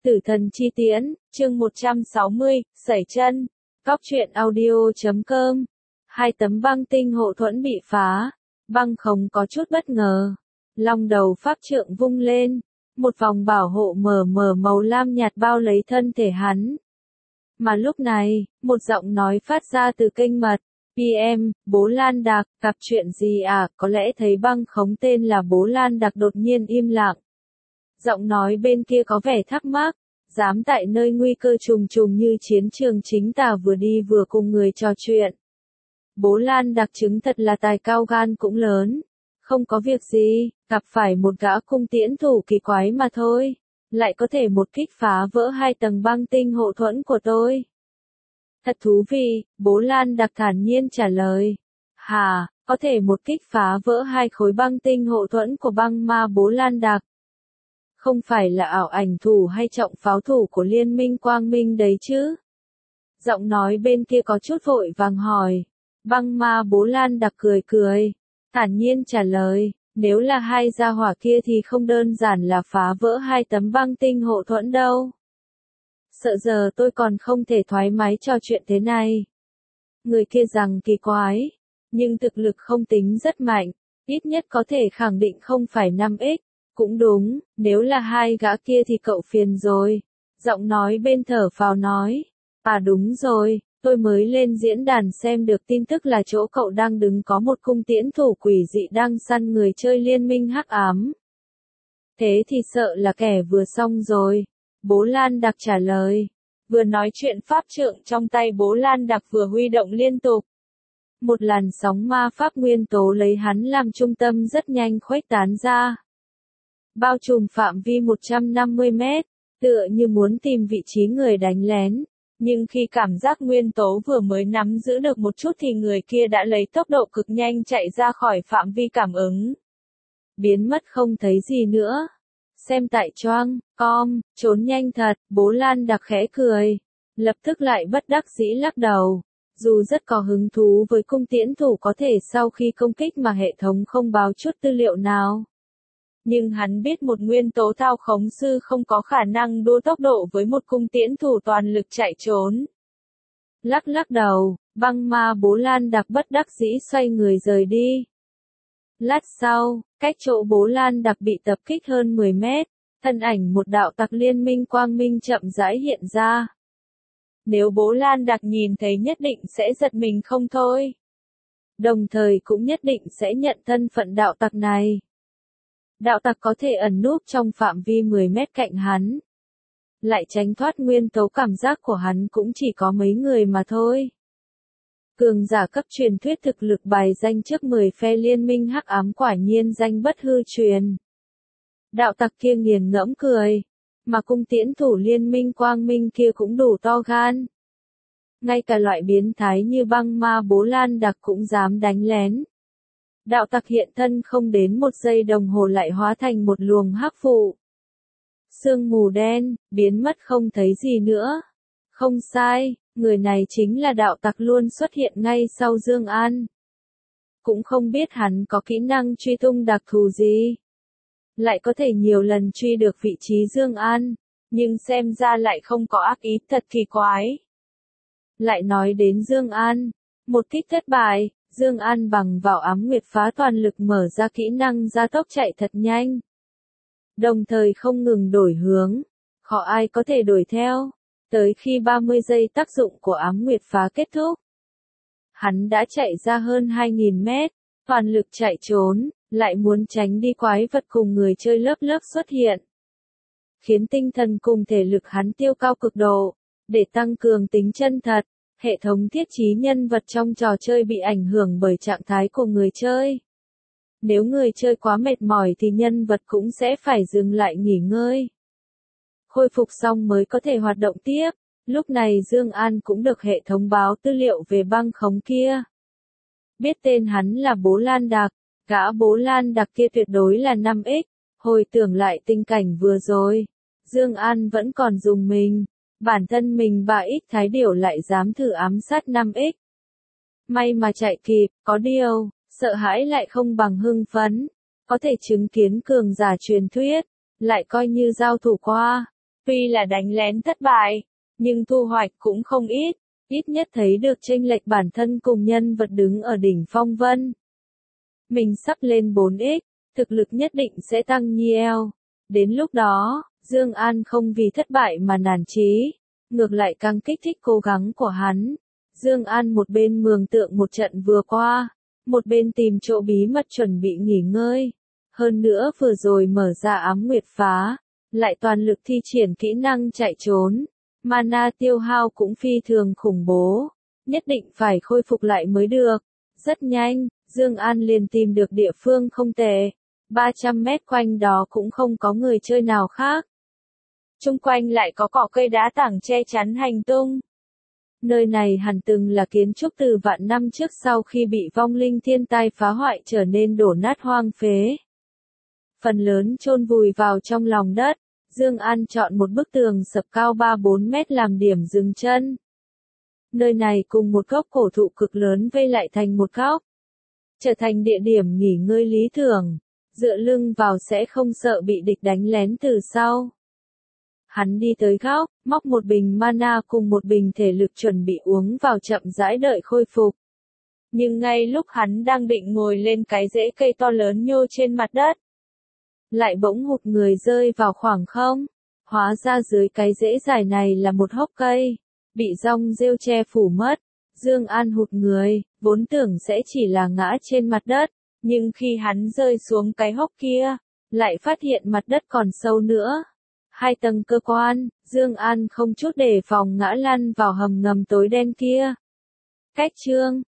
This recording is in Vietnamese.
Tử thần chi tiễn, chương 160, sẩy chân. Cóc truyện audio.com. 2 tấm băng tinh hộ thuẫn bị phá. Băng không có chút bất ngờ. Long đầu pháp trượng vung lên. Một vòng bảo hộ mờ mờ màu lam nhạt bao lấy thân thể hắn. Mà lúc này, một giọng nói phát ra từ kênh mật. PM, bố Lan Đạc, gặp chuyện gì à? Có lẽ thấy băng khống tên là bố Lan Đạc đột nhiên im lặng. Giọng nói bên kia có vẻ thắc mắc, dám tại nơi nguy cơ trùng trùng như chiến trường chính tà vừa đi vừa cùng người trò chuyện. Bố Lan Đạc chứng thật là tài cao gan cũng lớn. Không có việc gì, gặp phải một gã cung tiễn thủ kỳ quái mà thôi. Lại có thể một kích phá vỡ 2 tầng băng tinh hộ thuẫn của tôi. Thật thú vị, bố Lan Đạc thản nhiên trả lời. Hà, có thể một kích phá vỡ 2 khối băng tinh hộ thuẫn của băng ma bố Lan Đạc. Không phải là ảo ảnh thủ hay trọng pháo thủ của Liên minh Quang Minh đấy chứ? Giọng nói bên kia có chút vội vàng hỏi. Băng ma bố Lan Đạc cười cười. Thản nhiên trả lời, nếu là 2 gia hỏa kia thì không đơn giản là phá vỡ 2 tấm băng tinh hộ thuẫn đâu. Sợ giờ tôi còn không thể thoải mái trò chuyện thế này. Người kia rằng kỳ quái, nhưng thực lực không tính rất mạnh, ít nhất có thể khẳng định không phải 5x. Cũng đúng, nếu là 2 gã kia thì cậu phiền rồi. Giọng nói bên thở phào nói. À đúng rồi, tôi mới lên diễn đàn xem được tin tức là chỗ cậu đang đứng có một cung tiễn thủ quỷ dị đang săn người chơi liên minh hắc ám. Thế thì sợ là kẻ vừa xong rồi. Bố Lan Đạc trả lời. Vừa nói chuyện pháp trượng trong tay bố Lan Đạc vừa huy động liên tục. Một làn sóng ma pháp nguyên tố lấy hắn làm trung tâm rất nhanh khuếch tán ra. Bao trùm phạm vi 150 mét, tựa như muốn tìm vị trí người đánh lén. Nhưng khi cảm giác nguyên tố vừa mới nắm giữ được một chút thì người kia đã lấy tốc độ cực nhanh chạy ra khỏi phạm vi cảm ứng. Biến mất không thấy gì nữa. Xem tại Choang.com, trốn nhanh thật, bố Lan Đạc khẽ cười. Lập tức lại bất đắc dĩ lắc đầu. Dù rất có hứng thú với cung tiễn thủ có thể sau khi công kích mà hệ thống không báo chút tư liệu nào. Nhưng hắn biết một nguyên tố thao khống sư không có khả năng đua tốc độ với một cung tiễn thủ toàn lực chạy trốn. Lắc đầu, băng ma bố Lan Đạc bất đắc dĩ xoay người rời đi. Lát sau, cách chỗ bố Lan Đạc bị tập kích hơn 10 mét, thân ảnh một đạo tặc liên minh Quang Minh chậm rãi hiện ra. Nếu bố Lan Đạc nhìn thấy nhất định sẽ giật mình không thôi. Đồng thời cũng nhất định sẽ nhận thân phận đạo tặc này. Đạo tặc có thể ẩn núp trong phạm vi 10 mét cạnh hắn. Lại tránh thoát nguyên tố cảm giác của hắn cũng chỉ có mấy người mà thôi. Cường giả cấp truyền thuyết thực lực bài danh trước 10 phe liên minh hắc ám quả nhiên danh bất hư truyền. Đạo tặc kia nghiền ngẫm cười. Mà cung tiễn thủ liên minh Quang Minh kia cũng đủ to gan. Ngay cả loại biến thái như băng ma bố Lan Đạc cũng dám đánh lén. Đạo tặc hiện thân không đến 1 giây đồng hồ lại hóa thành một luồng hắc vụ. Sương mù đen, biến mất không thấy gì nữa. Không sai, người này chính là đạo tặc luôn xuất hiện ngay sau Dương An. Cũng không biết hắn có kỹ năng truy tung đặc thù gì. Lại có thể nhiều lần truy được vị trí Dương An, nhưng xem ra lại không có ác ý, thật kỳ quái. Lại nói đến Dương An, một kích thất bại. Dương An bằng vào ám nguyệt phá toàn lực mở ra kỹ năng gia tốc chạy thật nhanh. Đồng thời không ngừng đổi hướng. Khó ai có thể đuổi theo. Tới khi 30 giây tác dụng của ám nguyệt phá kết thúc. Hắn đã chạy ra hơn 2.000 mét. Toàn lực chạy trốn, lại muốn tránh đi quái vật cùng người chơi lớp lớp xuất hiện. Khiến tinh thần cùng thể lực hắn tiêu cao cực độ. Để tăng cường tính chân thật. Hệ thống thiết trí nhân vật trong trò chơi bị ảnh hưởng bởi trạng thái của người chơi. Nếu người chơi quá mệt mỏi thì nhân vật cũng sẽ phải dừng lại nghỉ ngơi. Khôi phục xong mới có thể hoạt động tiếp. Lúc này Dương An cũng được hệ thống báo tư liệu về băng khống kia. Biết tên hắn là bố Lan Đạc. Gã bố Lan Đạc kia tuyệt đối là 5x. Hồi tưởng lại tình cảnh vừa rồi. Dương An vẫn còn dùng mình. Bản thân mình 3x thái điểu lại dám thử ám sát 5x. May mà chạy kịp, có điều, sợ hãi lại không bằng hưng phấn. Có thể chứng kiến cường giả truyền thuyết, lại coi như giao thủ qua. Tuy là đánh lén thất bại, nhưng thu hoạch cũng không ít, ít nhất thấy được chênh lệch bản thân cùng nhân vật đứng ở đỉnh phong vân. Mình sắp lên 4x, thực lực nhất định sẽ tăng nhiều. Đến lúc đó, Dương An không vì thất bại mà nản chí, ngược lại càng kích thích cố gắng của hắn. Dương An một bên mường tượng một trận vừa qua, một bên tìm chỗ bí mật chuẩn bị nghỉ ngơi. Hơn nữa vừa rồi mở ra ám nguyệt phá, lại toàn lực thi triển kỹ năng chạy trốn. Mana tiêu hao cũng phi thường khủng bố, nhất định phải khôi phục lại mới được. Rất nhanh, Dương An liền tìm được địa phương không tệ. 300 mét quanh đó cũng không có người chơi nào khác. Chung quanh lại có cỏ cây đá tảng che chắn hành tung. Nơi này hẳn từng là kiến trúc từ vạn năm trước sau khi bị vong linh thiên tai phá hoại trở nên đổ nát hoang phế. Phần lớn chôn vùi vào trong lòng đất. Dương An chọn một bức tường sập cao 3-4 mét làm điểm dừng chân. Nơi này cùng một gốc cổ thụ cực lớn vây lại thành một góc, trở thành địa điểm nghỉ ngơi lý tưởng, dựa lưng vào sẽ không sợ bị địch đánh lén từ sau. Hắn đi tới góc, móc một bình mana cùng một bình thể lực chuẩn bị uống vào chậm rãi đợi khôi phục. Nhưng ngay lúc hắn đang định ngồi lên cái rễ cây to lớn nhô trên mặt đất, lại bỗng hụt người rơi vào khoảng không. Hóa ra dưới cái rễ dài này là một hốc cây, bị rong rêu che phủ mất. Dương An hụt người, vốn tưởng sẽ chỉ là ngã trên mặt đất, nhưng khi hắn rơi xuống cái hốc kia, lại phát hiện mặt đất còn sâu nữa. 2 tầng cơ quan, Dương An không chút đề phòng ngã lăn vào hầm ngầm tối đen kia. Cách chương